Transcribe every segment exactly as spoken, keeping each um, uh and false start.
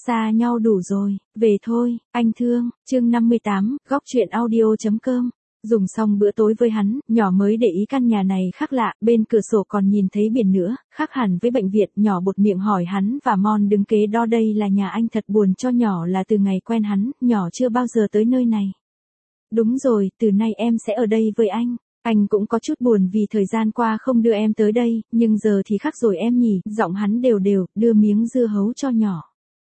xa nhau đủ rồi, về thôi, anh thương, chương năm mươi tám, góc truyện audio.com. Dùng xong bữa tối với hắn, nhỏ mới để ý căn nhà này khác lạ, bên cửa sổ còn nhìn thấy biển nữa, khác hẳn với bệnh viện. Nhỏ buột miệng hỏi hắn và Mon đứng kế đó đây là nhà anh. Thật buồn cho nhỏ là từ ngày quen hắn, nhỏ chưa bao giờ tới nơi này. Đúng rồi, từ nay em sẽ ở đây với anh. Anh cũng có chút buồn vì thời gian qua không đưa em tới đây, nhưng giờ thì khác rồi em nhỉ. Giọng hắn đều đều, đưa miếng dưa hấu cho nhỏ.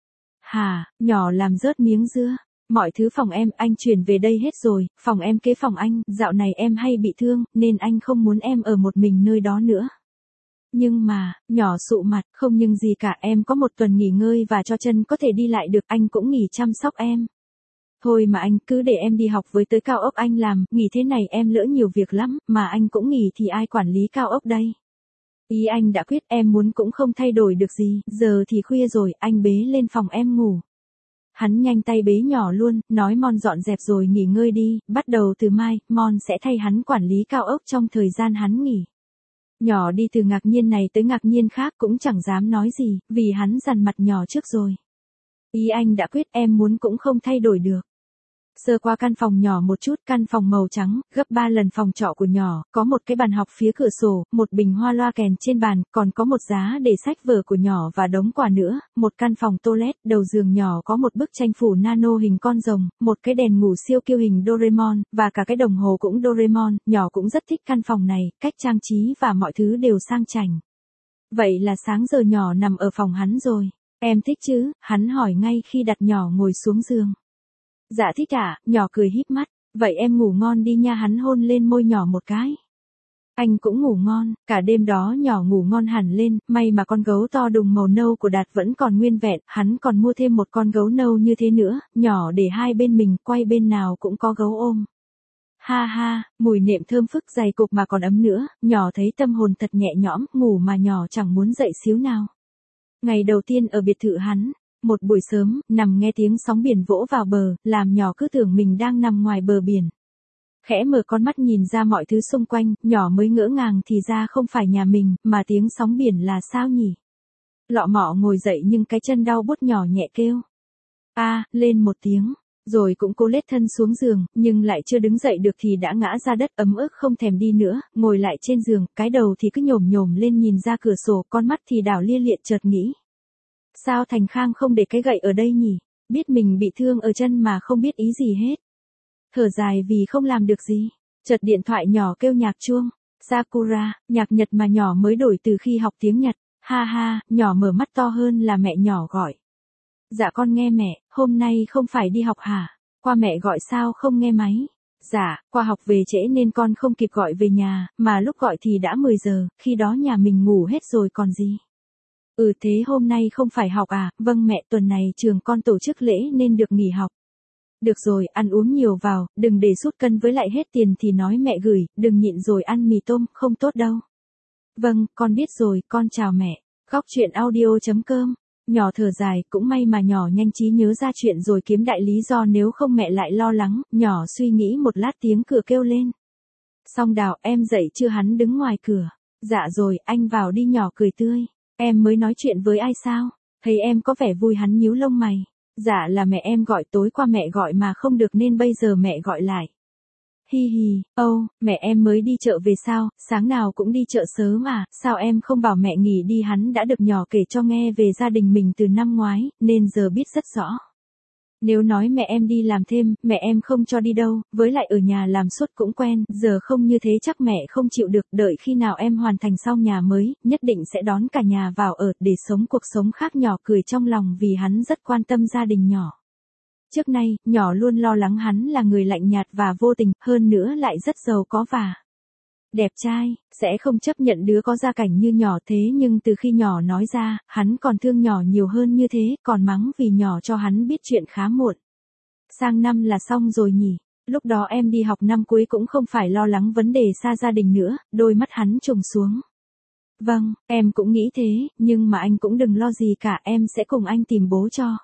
Hà, nhỏ làm rớt miếng dưa. Mọi thứ phòng em, anh chuyển về đây hết rồi, phòng em kế phòng anh, dạo này em hay bị thương, nên anh không muốn em ở một mình nơi đó nữa. Nhưng mà, nhỏ sụ mặt, không nhưng gì cả, em có một tuần nghỉ ngơi và cho chân có thể đi lại được, anh cũng nghỉ chăm sóc em. Thôi mà anh, cứ để em đi học với tới cao ốc anh làm, nghỉ thế này em lỡ nhiều việc lắm, mà anh cũng nghỉ thì ai quản lý cao ốc đây. Ý anh đã quyết, em muốn cũng không thay đổi được gì, giờ thì khuya rồi, anh bế lên phòng em ngủ. Hắn nhanh tay bế nhỏ luôn, nói Mon dọn dẹp rồi nghỉ ngơi đi, bắt đầu từ mai, Mon sẽ thay hắn quản lý cao ốc trong thời gian hắn nghỉ. Nhỏ đi từ ngạc nhiên này tới ngạc nhiên khác cũng chẳng dám nói gì, vì hắn dằn mặt nhỏ trước rồi. Ý anh đã quyết, em muốn cũng không thay đổi được. Sơ qua căn phòng nhỏ một chút, căn phòng màu trắng, gấp ba lần phòng trọ của nhỏ, có một cái bàn học phía cửa sổ, một bình hoa loa kèn trên bàn, còn có một giá để sách vở của nhỏ và đống quà nữa, một căn phòng toilet, đầu giường nhỏ có một bức tranh phủ nano hình con rồng, một cái đèn ngủ siêu kiêu hình Doraemon, và cả cái đồng hồ cũng Doraemon. Nhỏ cũng rất thích căn phòng này, cách trang trí và mọi thứ đều sang chảnh. Vậy là sáng giờ nhỏ nằm ở phòng hắn rồi. Em thích chứ? Hắn hỏi ngay khi đặt nhỏ ngồi xuống giường. Dạ thích ạ, nhỏ cười híp mắt. Vậy em ngủ ngon đi nha, hắn hôn lên môi nhỏ một cái. Anh cũng ngủ ngon, cả đêm đó nhỏ ngủ ngon hẳn lên, may mà con gấu to đùng màu nâu của Đạt vẫn còn nguyên vẹn, hắn còn mua thêm một con gấu nâu như thế nữa, nhỏ để hai bên mình, quay bên nào cũng có gấu ôm. Ha ha, mùi nệm thơm phức dày cục mà còn ấm nữa, nhỏ thấy tâm hồn thật nhẹ nhõm, ngủ mà nhỏ chẳng muốn dậy xíu nào. Ngày đầu tiên ở biệt thự hắn. Một buổi sớm, nằm nghe tiếng sóng biển vỗ vào bờ, làm nhỏ cứ tưởng mình đang nằm ngoài bờ biển. Khẽ mở con mắt nhìn ra mọi thứ xung quanh, nhỏ mới ngỡ ngàng thì ra không phải nhà mình, mà tiếng sóng biển là sao nhỉ? Lọ mọ ngồi dậy nhưng cái chân đau buốt, nhỏ nhẹ kêu. A, à, lên một tiếng, rồi cũng cố lết thân xuống giường, nhưng lại chưa đứng dậy được thì đã ngã ra đất, ấm ức không thèm đi nữa, ngồi lại trên giường, cái đầu thì cứ nhổm nhổm lên nhìn ra cửa sổ, con mắt thì đảo lia lịa, chợt nghĩ. Sao Thành Khang không để cái gậy ở đây nhỉ? Biết mình bị thương ở chân mà không biết ý gì hết. Thở dài vì không làm được gì. Chợt điện thoại nhỏ kêu nhạc chuông. Sakura, nhạc Nhật mà nhỏ mới đổi từ khi học tiếng Nhật. Ha ha, nhỏ mở mắt to hơn là mẹ nhỏ gọi. Dạ con nghe mẹ, hôm nay không phải đi học hả? Qua mẹ gọi sao không nghe máy? Dạ, qua học về trễ nên con không kịp gọi về nhà, mà lúc gọi thì đã mười giờ, khi đó nhà mình ngủ hết rồi còn gì. Ừ thế hôm nay không phải học à? Vâng mẹ, tuần này trường con tổ chức lễ nên được nghỉ học. Được rồi, ăn uống nhiều vào, đừng để sút cân với lại hết tiền thì nói mẹ gửi, đừng nhịn rồi ăn mì tôm, không tốt đâu. Vâng, con biết rồi, con chào mẹ. Góc truyện audio.com. Nhỏ thở dài, cũng may mà nhỏ nhanh trí nhớ ra chuyện rồi kiếm đại lý do nếu không mẹ lại lo lắng. Nhỏ suy nghĩ một lát tiếng cửa kêu lên. Song Đào, em dậy chưa? Hắn đứng ngoài cửa. Dạ rồi, anh vào đi, nhỏ cười tươi. Em mới nói chuyện với ai sao? Thấy em có vẻ vui, hắn nhíu lông mày. Dạ là mẹ em gọi, tối qua mẹ gọi mà không được nên bây giờ mẹ gọi lại. Hi hi, âu, oh, mẹ em mới đi chợ về sao, sáng nào cũng đi chợ sớm à, sao em không bảo mẹ nghỉ đi? Hắn đã được nhỏ kể cho nghe về gia đình mình từ năm ngoái, nên giờ biết rất rõ. Nếu nói mẹ em đi làm thêm, mẹ em không cho đi đâu, với lại ở nhà làm suốt cũng quen, giờ không như thế chắc mẹ không chịu được, đợi khi nào em hoàn thành xong nhà mới, nhất định sẽ đón cả nhà vào ở, để sống cuộc sống khác. Nhỏ cười trong lòng vì hắn rất quan tâm gia đình nhỏ. Trước nay, nhỏ luôn lo lắng hắn là người lạnh nhạt và vô tình, hơn nữa lại rất giàu có và đẹp trai, sẽ không chấp nhận đứa có gia cảnh như nhỏ. Thế nhưng từ khi nhỏ nói ra, hắn còn thương nhỏ nhiều hơn như thế, còn mắng vì nhỏ cho hắn biết chuyện khá muộn. Sang năm là xong rồi nhỉ? Lúc đó em đi học năm cuối cũng không phải lo lắng vấn đề xa gia đình nữa. Đôi mắt hắn trùng xuống. Vâng, em cũng nghĩ thế, nhưng mà anh cũng đừng lo gì cả, em sẽ cùng anh tìm bố cho.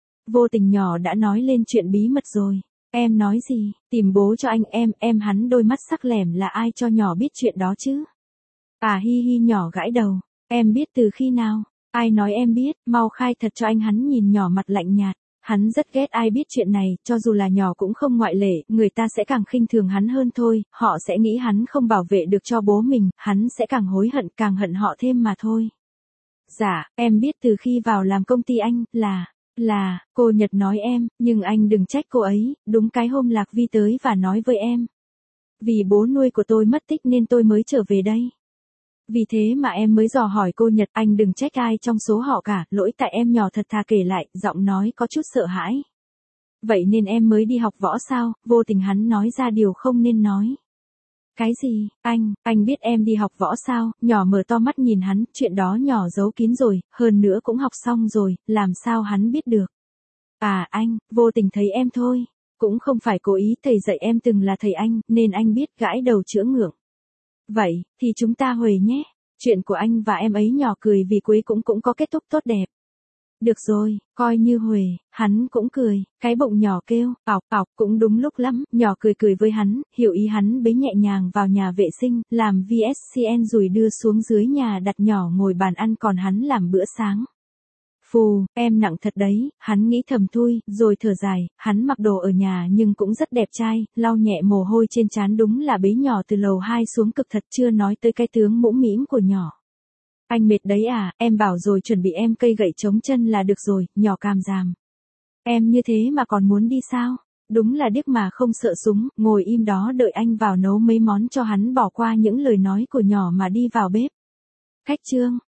Vô tình nhỏ đã nói lên chuyện bí mật rồi. Em nói gì? Tìm bố cho anh em, em hắn đôi mắt sắc lẻm, là ai cho nhỏ biết chuyện đó chứ? À hi hi, nhỏ gãi đầu. Em biết từ khi nào? Ai nói em biết, mau khai thật cho anh. Hắn nhìn nhỏ mặt lạnh nhạt. Hắn rất ghét ai biết chuyện này, cho dù là nhỏ cũng không ngoại lệ, người ta sẽ càng khinh thường hắn hơn thôi, họ sẽ nghĩ hắn không bảo vệ được cho bố mình, hắn sẽ càng hối hận, càng hận họ thêm mà thôi. Dạ, em biết từ khi vào làm công ty anh, là, là, cô Nhật nói em, nhưng anh đừng trách cô ấy, đúng cái hôm Lạc Vi tới và nói với em. Vì bố nuôi của tôi mất tích nên tôi mới trở về đây. Vì thế mà em mới dò hỏi cô Nhật, anh đừng trách ai trong số họ cả, lỗi tại em, nhỏ thật thà kể lại, giọng nói có chút sợ hãi. Vậy nên em mới đi học võ sao? Vô tình hắn nói ra điều không nên nói. Cái gì, anh, anh biết em đi học võ sao? Nhỏ mở to mắt nhìn hắn, chuyện đó nhỏ giấu kín rồi, hơn nữa cũng học xong rồi, làm sao hắn biết được? À anh, vô tình thấy em thôi, cũng không phải cố ý, thầy dạy em từng là thầy anh, nên anh biết, gãi đầu chữa ngượng. Vậy, thì chúng ta huề nhé. Chuyện của anh và em ấy. Nhỏ cười vì cuối cũng cũng có kết thúc tốt đẹp. Được rồi, coi như huề. Hắn cũng cười, cái bụng nhỏ kêu, ọc ọc, cũng đúng lúc lắm. Nhỏ cười cười với hắn, hiểu ý hắn bế nhẹ nhàng vào nhà vệ sinh, làm vê ét xê en rồi đưa xuống dưới nhà đặt nhỏ ngồi bàn ăn còn hắn làm bữa sáng. Phù, em nặng thật đấy, hắn nghĩ thầm thui, rồi thở dài, hắn mặc đồ ở nhà nhưng cũng rất đẹp trai, lau nhẹ mồ hôi trên trán, đúng là bế nhỏ từ lầu hai xuống cực thật, chưa nói tới cái tướng mũm mĩm của nhỏ. Anh mệt đấy à, em bảo rồi chuẩn bị em cây gậy chống chân là được rồi, nhỏ càm ràm. Em như thế mà còn muốn đi sao? Đúng là điếc mà không sợ súng, ngồi im đó đợi anh vào nấu mấy món cho hắn, bỏ qua những lời nói của nhỏ mà đi vào bếp. Khách trương.